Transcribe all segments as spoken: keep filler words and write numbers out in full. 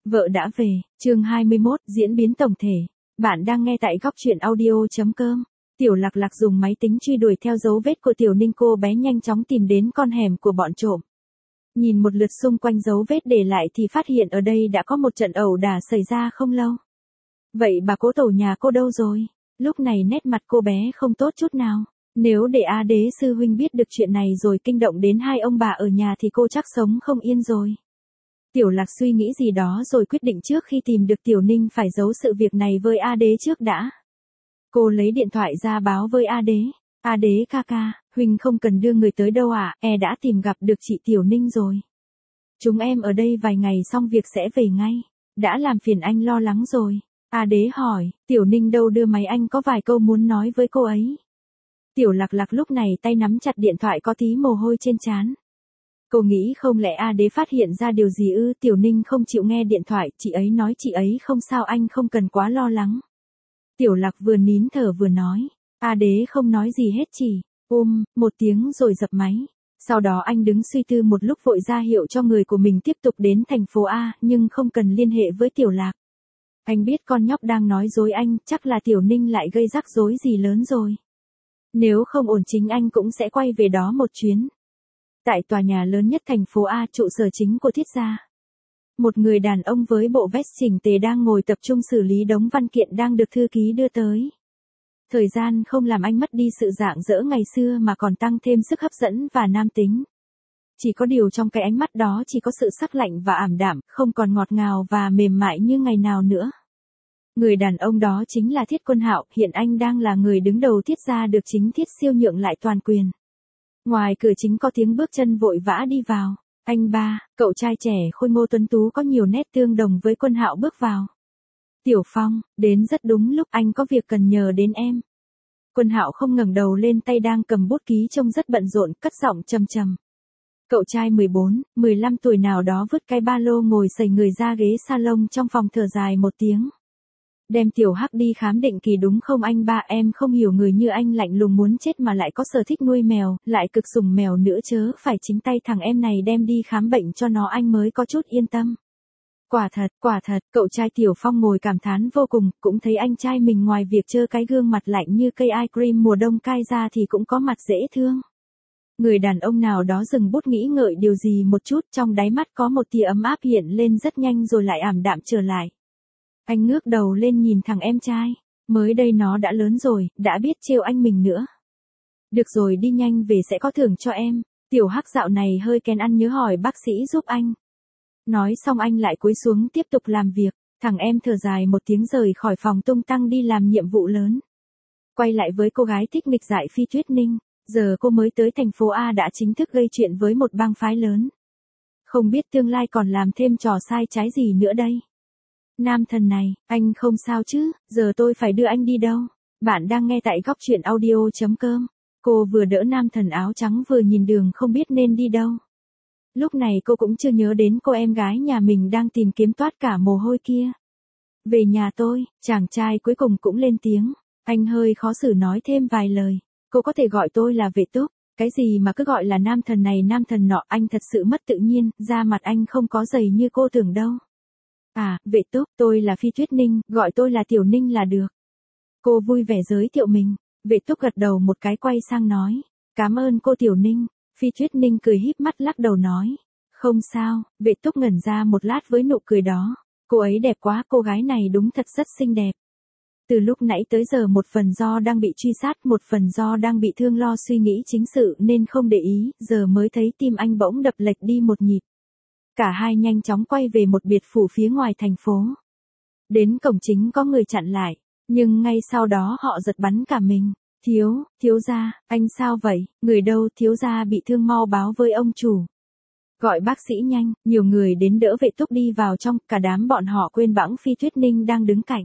Vợ đã về, chương hai mươi mốt, diễn biến tổng thể. Bạn đang nghe tại góc truyện audio.com. Tiểu Lạc Lạc dùng máy tính truy đuổi theo dấu vết của Tiểu Ninh, cô bé nhanh chóng tìm đến con hẻm của bọn trộm. Nhìn một lượt xung quanh dấu vết để lại thì phát hiện ở đây đã có một trận ẩu đả xảy ra không lâu. Vậy bà cố tổ nhà cô đâu rồi? Lúc này nét mặt cô bé không tốt chút nào. Nếu để A Đế sư huynh biết được chuyện này rồi kinh động đến hai ông bà ở nhà thì cô chắc sống không yên rồi. Tiểu Lạc suy nghĩ gì đó rồi quyết định trước khi tìm được Tiểu Ninh phải giấu sự việc này với A Đế trước đã. Cô lấy điện thoại ra báo với A Đế. A Đế ca ca, huynh không cần đưa người tới đâu ạ, à? E đã tìm gặp được chị Tiểu Ninh rồi. Chúng em ở đây vài ngày xong việc sẽ về ngay. Đã làm phiền anh lo lắng rồi. A Đế hỏi, Tiểu Ninh đâu, đưa máy, anh có vài câu muốn nói với cô ấy. Tiểu Lạc Lạc lúc này tay nắm chặt điện thoại có tí mồ hôi trên trán. Cô nghĩ không lẽ A Đế phát hiện ra điều gì ư? Tiểu Ninh không chịu nghe điện thoại, chị ấy nói chị ấy không sao, anh không cần quá lo lắng. Tiểu Lạc vừa nín thở vừa nói. A Đế không nói gì hết, chỉ ôm một tiếng rồi dập máy. Sau đó anh đứng suy tư một lúc vội ra hiệu cho người của mình tiếp tục đến thành phố A, nhưng không cần liên hệ với Tiểu Lạc. Anh biết con nhóc đang nói dối anh, chắc là Tiểu Ninh lại gây rắc rối gì lớn rồi. Nếu không ổn chính anh cũng sẽ quay về đó một chuyến. Tại tòa nhà lớn nhất thành phố A, trụ sở chính của Thiết gia. Một người đàn ông với bộ vest chỉnh tề đang ngồi tập trung xử lý đống văn kiện đang được thư ký đưa tới. Thời gian không làm anh mất đi sự rạng rỡ ngày xưa mà còn tăng thêm sức hấp dẫn và nam tính. Chỉ có điều trong cái ánh mắt đó chỉ có sự sắc lạnh và ảm đạm, không còn ngọt ngào và mềm mại như ngày nào nữa. Người đàn ông đó chính là Thiết Quân Hạo, hiện anh đang là người đứng đầu Thiết gia được chính Thiết Siêu nhượng lại toàn quyền. Ngoài cửa chính có tiếng bước chân vội vã đi vào. Anh ba, cậu trai trẻ khôi ngô tuấn tú có nhiều nét tương đồng với Quân Hạo bước vào. Tiểu Phong, đến rất đúng lúc, anh có việc cần nhờ đến em. Quân Hạo không ngẩng đầu lên, tay đang cầm bút ký trông rất bận rộn, cất giọng trầm trầm. Cậu trai mười bốn, mười lăm tuổi nào đó vứt cái ba lô ngồi sẩy người ra ghế salon trong phòng thở dài một tiếng. Đem Tiểu Hắc đi khám định kỳ đúng không anh ba? Em không hiểu người như anh lạnh lùng muốn chết mà lại có sở thích nuôi mèo, lại cực sủng mèo nữa chớ phải chính tay thằng em này đem đi khám bệnh cho nó anh mới có chút yên tâm. Quả thật, quả thật, cậu trai Tiểu Phong ngồi cảm thán vô cùng, cũng thấy anh trai mình ngoài việc trơ cái gương mặt lạnh như cây ice cream mùa đông cay ra thì cũng có mặt dễ thương. Người đàn ông nào đó dừng bút nghĩ ngợi điều gì một chút, trong đáy mắt có một tia ấm áp hiện lên rất nhanh rồi lại ảm đạm trở lại. Anh ngước đầu lên nhìn thằng em trai, mới đây nó đã lớn rồi, đã biết trêu anh mình nữa. Được rồi, đi nhanh về sẽ có thưởng cho em. Tiểu Hắc dạo này hơi kén ăn, nhớ hỏi bác sĩ giúp anh. Nói xong anh lại cúi xuống tiếp tục làm việc. Thằng em thở dài một tiếng rời khỏi phòng tung tăng đi làm nhiệm vụ lớn. Quay lại với cô gái thích nghịch dại Phi Tuyết Ninh. Giờ cô mới tới thành phố A đã chính thức gây chuyện với một bang phái lớn. Không biết tương lai còn làm thêm trò sai trái gì nữa đây. Nam thần này, anh không sao chứ? Giờ tôi phải đưa anh đi đâu? Bạn đang nghe tại góc truyện audio.com. Cô vừa đỡ nam thần áo trắng vừa nhìn đường không biết nên đi đâu. Lúc này cô cũng chưa nhớ đến cô em gái nhà mình đang tìm kiếm toát cả mồ hôi kia. Về nhà tôi, chàng trai cuối cùng cũng lên tiếng. Anh hơi khó xử nói thêm vài lời. Cô có thể gọi tôi là Vệ Túc. Cái gì mà cứ gọi là nam thần này nam thần nọ, anh thật sự mất tự nhiên, da mặt anh không có dày như cô tưởng đâu. À, Vệ Túc, tôi là Phi Tuyết Ninh, gọi tôi là Tiểu Ninh là được. Cô vui vẻ giới thiệu mình. Vệ Túc gật đầu một cái quay sang nói. Cảm ơn cô Tiểu Ninh. Phi Tuyết Ninh cười híp mắt lắc đầu nói. Không sao. Vệ Túc ngẩn ra một lát với nụ cười đó. Cô ấy đẹp quá, cô gái này đúng thật rất xinh đẹp. Từ lúc nãy tới giờ một phần do đang bị truy sát, một phần do đang bị thương lo suy nghĩ chính sự nên không để ý, giờ mới thấy tim anh bỗng đập lệch đi một nhịp. Cả hai nhanh chóng quay về một biệt phủ phía ngoài thành phố. Đến cổng chính có người chặn lại, nhưng ngay sau đó họ giật bắn cả mình. Thiếu, thiếu gia, anh sao vậy? Người đâu? Thiếu gia bị thương, mau báo với ông chủ. Gọi bác sĩ nhanh, nhiều người đến đỡ Vệ Túc đi vào trong, cả đám bọn họ quên bẵng Phi Tuyết Ninh đang đứng cạnh.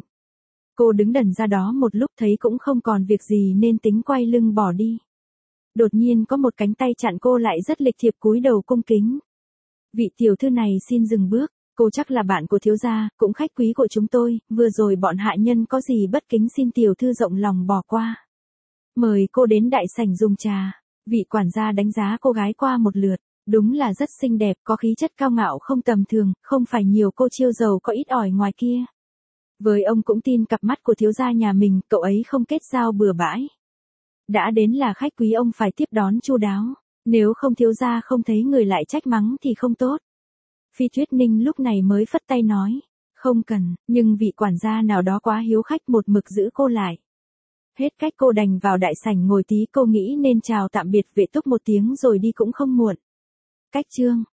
Cô đứng đần ra đó một lúc thấy cũng không còn việc gì nên tính quay lưng bỏ đi. Đột nhiên có một cánh tay chặn cô lại rất lịch thiệp cúi đầu cung kính. Vị tiểu thư này xin dừng bước, cô chắc là bạn của thiếu gia, cũng khách quý của chúng tôi, vừa rồi bọn hạ nhân có gì bất kính xin tiểu thư rộng lòng bỏ qua. Mời cô đến đại sảnh dùng trà. Vị quản gia đánh giá cô gái qua một lượt, Đúng là rất xinh đẹp, có khí chất cao ngạo không tầm thường, không phải nhiều cô chiêu giàu có ít ỏi ngoài kia. Với ông cũng tin cặp mắt của thiếu gia nhà mình, cậu ấy không kết giao bừa bãi. Đã đến là khách quý ông phải tiếp đón chu đáo, nếu không thiếu gia không thấy người lại trách mắng thì không tốt. Phi Tuyết Ninh lúc này mới phất tay nói, không cần, nhưng vị quản gia nào đó quá hiếu khách một mực giữ cô lại. Hết cách cô đành vào đại sảnh ngồi tí, cô nghĩ nên chào tạm biệt Vệ Túc một tiếng rồi đi cũng không muộn. Cách chương